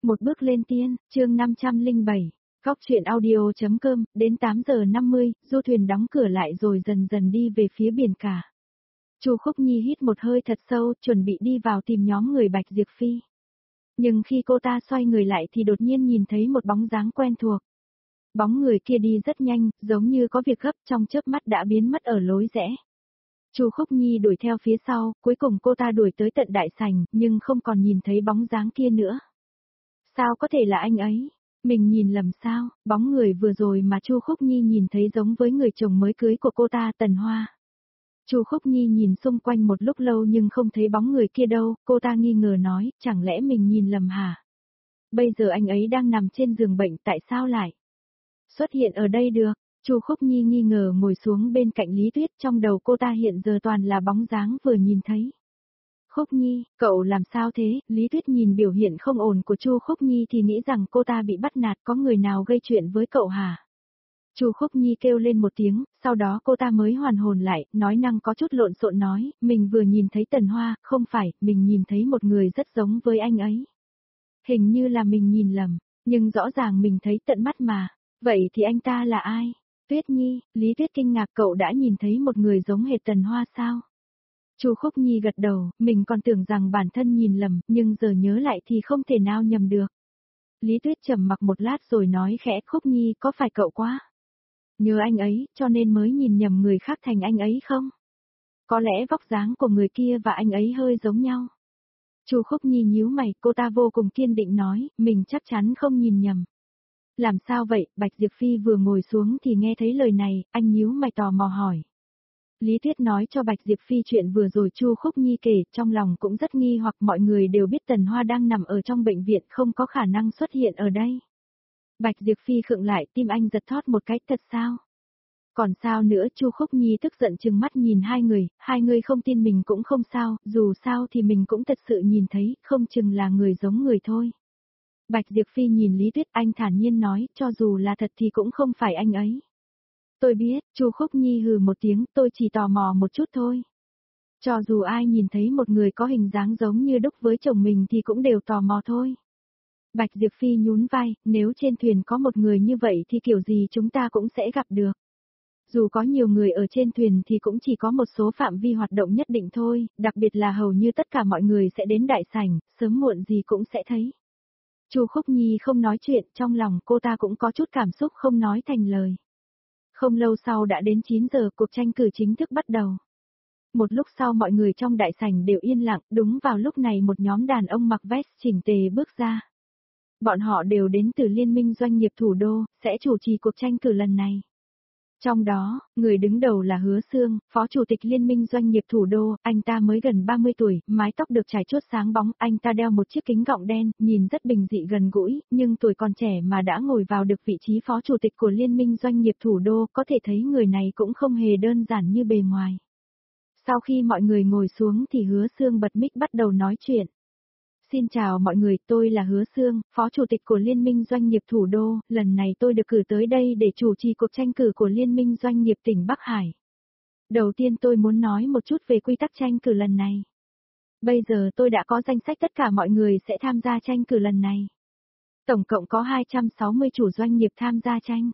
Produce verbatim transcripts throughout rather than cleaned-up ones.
Một bước lên tiên, chương năm trăm lẻ bảy, Góc truyện audio.com, đến tám giờ năm mươi, du thuyền đóng cửa lại rồi dần dần đi về phía biển cả. Chu Khúc Nhi hít một hơi thật sâu, chuẩn bị đi vào tìm nhóm người Bạch Diệp Phi. Nhưng khi cô ta xoay người lại thì đột nhiên nhìn thấy một bóng dáng quen thuộc. Bóng người kia đi rất nhanh, giống như có việc gấp, trong chớp mắt đã biến mất ở lối rẽ. Chu Khúc Nhi đuổi theo phía sau, cuối cùng cô ta đuổi tới tận đại sảnh, nhưng không còn nhìn thấy bóng dáng kia nữa. Sao có thể là anh ấy? Mình nhìn lầm sao? Bóng người vừa rồi mà Chu Khúc Nhi nhìn thấy giống với người chồng mới cưới của cô ta, Tần Hoa. Chu Khúc Nhi nhìn xung quanh một lúc lâu nhưng không thấy bóng người kia đâu, cô ta nghi ngờ nói, chẳng lẽ mình nhìn lầm hả? Bây giờ anh ấy đang nằm trên giường bệnh, tại sao lại xuất hiện ở đây được? Chu Khúc Nhi nghi ngờ ngồi xuống bên cạnh Lý Tuyết, trong đầu cô ta hiện giờ toàn là bóng dáng vừa nhìn thấy. Khúc Nhi, cậu làm sao thế? Lý Tuyết nhìn biểu hiện không ổn của Chu Khúc Nhi thì nghĩ rằng cô ta bị bắt nạt, có người nào gây chuyện với cậu hả? Chu Khúc Nhi kêu lên một tiếng, sau đó cô ta mới hoàn hồn lại, nói năng có chút lộn xộn nói, mình vừa nhìn thấy Tần Hoa, không phải, mình nhìn thấy một người rất giống với anh ấy. Hình như là mình nhìn lầm, nhưng rõ ràng mình thấy tận mắt mà, vậy thì anh ta là ai? Tuyết Nhi, Lý Tuyết kinh ngạc, cậu đã nhìn thấy một người giống hệt Tần Hoa sao? Chu Khúc Nhi gật đầu, mình còn tưởng rằng bản thân nhìn lầm, nhưng giờ nhớ lại thì không thể nào nhầm được. Lý Tuyết trầm mặc một lát rồi nói khẽ, Khúc Nhi, có phải cậu quá nhớ anh ấy, cho nên mới nhìn nhầm người khác thành anh ấy không? Có lẽ vóc dáng của người kia và anh ấy hơi giống nhau. Chu Khúc Nhi nhíu mày, cô ta vô cùng kiên định nói, mình chắc chắn không nhìn nhầm. Làm sao vậy? Bạch Diệp Phi vừa ngồi xuống thì nghe thấy lời này, anh nhíu mày tò mò hỏi. Lý Tuyết nói cho Bạch Diệp Phi chuyện vừa rồi Chu Khúc Nhi kể, trong lòng cũng rất nghi hoặc, mọi người đều biết Tần Hoa đang nằm ở trong bệnh viện, không có khả năng xuất hiện ở đây. Bạch Diệp Phi khựng lại, tim anh giật thót một cái, thật sao? Còn sao nữa? Chu Khúc Nhi tức giận trừng mắt nhìn hai người, hai người không tin mình cũng không sao, dù sao thì mình cũng thật sự nhìn thấy, không chừng là người giống người thôi. Bạch Diệp Phi nhìn Lý Tuyết, anh thản nhiên nói, cho dù là thật thì cũng không phải anh ấy. Tôi biết, Chu Khúc Nhi hừ một tiếng, tôi chỉ tò mò một chút thôi. Cho dù ai nhìn thấy một người có hình dáng giống như đúc với chồng mình thì cũng đều tò mò thôi. Bạch Diệp Phi nhún vai, nếu trên thuyền có một người như vậy thì kiểu gì chúng ta cũng sẽ gặp được. Dù có nhiều người ở trên thuyền thì cũng chỉ có một số phạm vi hoạt động nhất định thôi, đặc biệt là hầu như tất cả mọi người sẽ đến đại sảnh, sớm muộn gì cũng sẽ thấy. Chu Khúc Nhi không nói chuyện, trong lòng cô ta cũng có chút cảm xúc không nói thành lời. Không lâu sau đã đến chín giờ, cuộc tranh cử chính thức bắt đầu. Một lúc sau mọi người trong đại sảnh đều yên lặng, đúng vào lúc này một nhóm đàn ông mặc vest chỉnh tề bước ra. Bọn họ đều đến từ Liên minh Doanh nghiệp Thủ đô, sẽ chủ trì cuộc tranh cử lần này. Trong đó, người đứng đầu là Hứa Sương, Phó Chủ tịch Liên minh Doanh nghiệp Thủ đô, anh ta mới gần ba mươi tuổi, mái tóc được chải chuốt sáng bóng, anh ta đeo một chiếc kính gọng đen, nhìn rất bình dị gần gũi, nhưng tuổi còn trẻ mà đã ngồi vào được vị trí Phó Chủ tịch của Liên minh Doanh nghiệp Thủ đô, có thể thấy người này cũng không hề đơn giản như bề ngoài. Sau khi mọi người ngồi xuống thì Hứa Sương bật mic bắt đầu nói chuyện. Xin chào mọi người, tôi là Hứa Sương, Phó Chủ tịch của Liên minh Doanh nghiệp Thủ đô, lần này tôi được cử tới đây để chủ trì cuộc tranh cử của Liên minh Doanh nghiệp tỉnh Bắc Hải. Đầu tiên tôi muốn nói một chút về quy tắc tranh cử lần này. Bây giờ tôi đã có danh sách tất cả mọi người sẽ tham gia tranh cử lần này. Tổng cộng có hai trăm sáu mươi chủ doanh nghiệp tham gia tranh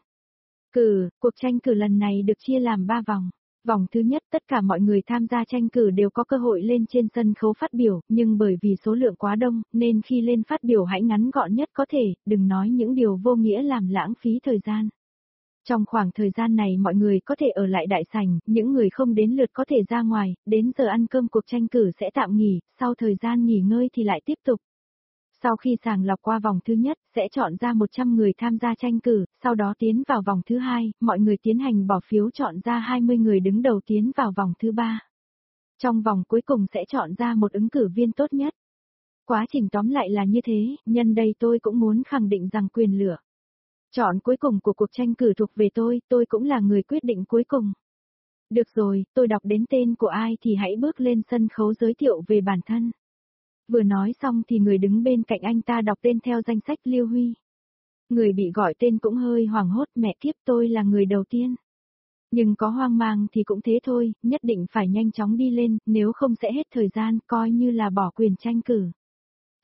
cử, cuộc tranh cử lần này được chia làm ba vòng. Vòng thứ nhất, tất cả mọi người tham gia tranh cử đều có cơ hội lên trên sân khấu phát biểu, nhưng bởi vì số lượng quá đông, nên khi lên phát biểu hãy ngắn gọn nhất có thể, đừng nói những điều vô nghĩa làm lãng phí thời gian. Trong khoảng thời gian này mọi người có thể ở lại đại sảnh, những người không đến lượt có thể ra ngoài, đến giờ ăn cơm cuộc tranh cử sẽ tạm nghỉ, sau thời gian nghỉ ngơi thì lại tiếp tục. Sau khi sàng lọc qua vòng thứ nhất, sẽ chọn ra một trăm người tham gia tranh cử, sau đó tiến vào vòng thứ hai, mọi người tiến hành bỏ phiếu chọn ra hai mươi người đứng đầu tiến vào vòng thứ ba. Trong vòng cuối cùng sẽ chọn ra một ứng cử viên tốt nhất. Quá trình tóm lại là như thế, nhân đây tôi cũng muốn khẳng định rằng quyền lựa chọn cuối cùng của cuộc tranh cử thuộc về tôi, tôi cũng là người quyết định cuối cùng. Được rồi, tôi đọc đến tên của ai thì hãy bước lên sân khấu giới thiệu về bản thân. Vừa nói xong thì người đứng bên cạnh anh ta đọc tên theo danh sách Lưu Huy. Người bị gọi tên cũng hơi hoảng hốt, mẹ kiếp, tôi là người đầu tiên. Nhưng có hoang mang thì cũng thế thôi, nhất định phải nhanh chóng đi lên, nếu không sẽ hết thời gian, coi như là bỏ quyền tranh cử.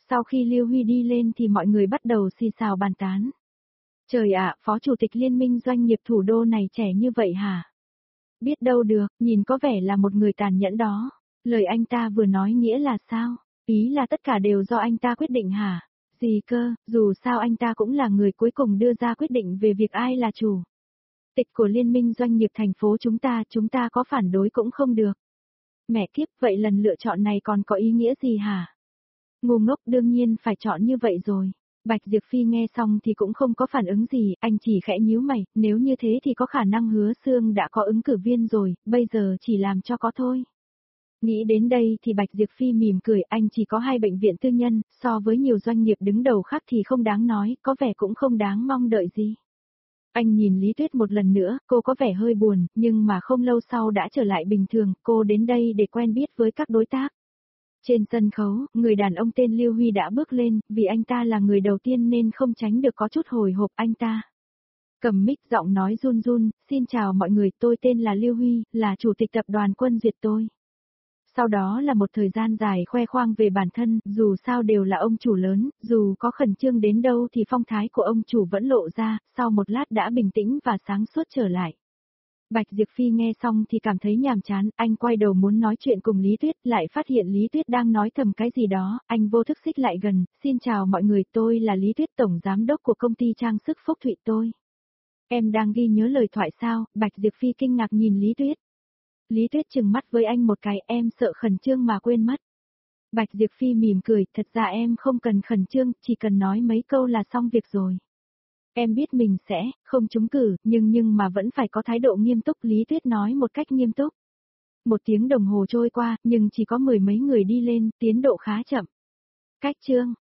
Sau khi Lưu Huy đi lên thì mọi người bắt đầu xì xào bàn tán. Trời ạ, Phó Chủ tịch Liên minh Doanh nghiệp thủ đô này trẻ như vậy hả? Biết đâu được, nhìn có vẻ là một người tàn nhẫn đó. Lời anh ta vừa nói nghĩa là sao? Ý là tất cả đều do anh ta quyết định hả? Gì cơ, dù sao anh ta cũng là người cuối cùng đưa ra quyết định về việc ai là chủ tịch của Liên minh Doanh nghiệp thành phố chúng ta, chúng ta có phản đối cũng không được. Mẹ kiếp, vậy lần lựa chọn này còn có ý nghĩa gì hả? Ngu ngốc, đương nhiên phải chọn như vậy rồi. Bạch Diệp Phi nghe xong thì cũng không có phản ứng gì, anh chỉ khẽ nhíu mày, nếu như thế thì có khả năng Hứa Xương đã có ứng cử viên rồi, bây giờ chỉ làm cho có thôi. Nghĩ đến đây thì Bạch Diệp Phi mỉm cười, anh chỉ có hai bệnh viện tư nhân, so với nhiều doanh nghiệp đứng đầu khác thì không đáng nói, có vẻ cũng không đáng mong đợi gì. Anh nhìn Lý Tuyết một lần nữa, cô có vẻ hơi buồn, nhưng mà không lâu sau đã trở lại bình thường, cô đến đây để quen biết với các đối tác. Trên sân khấu, người đàn ông tên Lưu Huy đã bước lên, vì anh ta là người đầu tiên nên không tránh được có chút hồi hộp anh ta. Cầm mic giọng nói run run, xin chào mọi người, tôi tên là Lưu Huy, là chủ tịch tập đoàn Quân Duyệt tôi. Sau đó là một thời gian dài khoe khoang về bản thân, dù sao đều là ông chủ lớn, dù có khẩn trương đến đâu thì phong thái của ông chủ vẫn lộ ra, sau một lát đã bình tĩnh và sáng suốt trở lại. Bạch Diệp Phi nghe xong thì cảm thấy nhàm chán, anh quay đầu muốn nói chuyện cùng Lý Tuyết, lại phát hiện Lý Tuyết đang nói thầm cái gì đó, anh vô thức xích lại gần, xin chào mọi người, tôi là Lý Tuyết, tổng giám đốc của công ty trang sức Phúc Thụy tôi. Em đang ghi nhớ lời thoại sao? Bạch Diệp Phi kinh ngạc nhìn Lý Tuyết. Lý Tuyết trừng mắt với anh một cái, em sợ khẩn trương mà quên mất. Bạch Diệp Phi mỉm cười, thật ra em không cần khẩn trương, chỉ cần nói mấy câu là xong việc rồi. Em biết mình sẽ không trúng cử, nhưng nhưng mà vẫn phải có thái độ nghiêm túc, Lý Tuyết nói một cách nghiêm túc. Một tiếng đồng hồ trôi qua, nhưng chỉ có mười mấy người đi lên, tiến độ khá chậm. Cách chương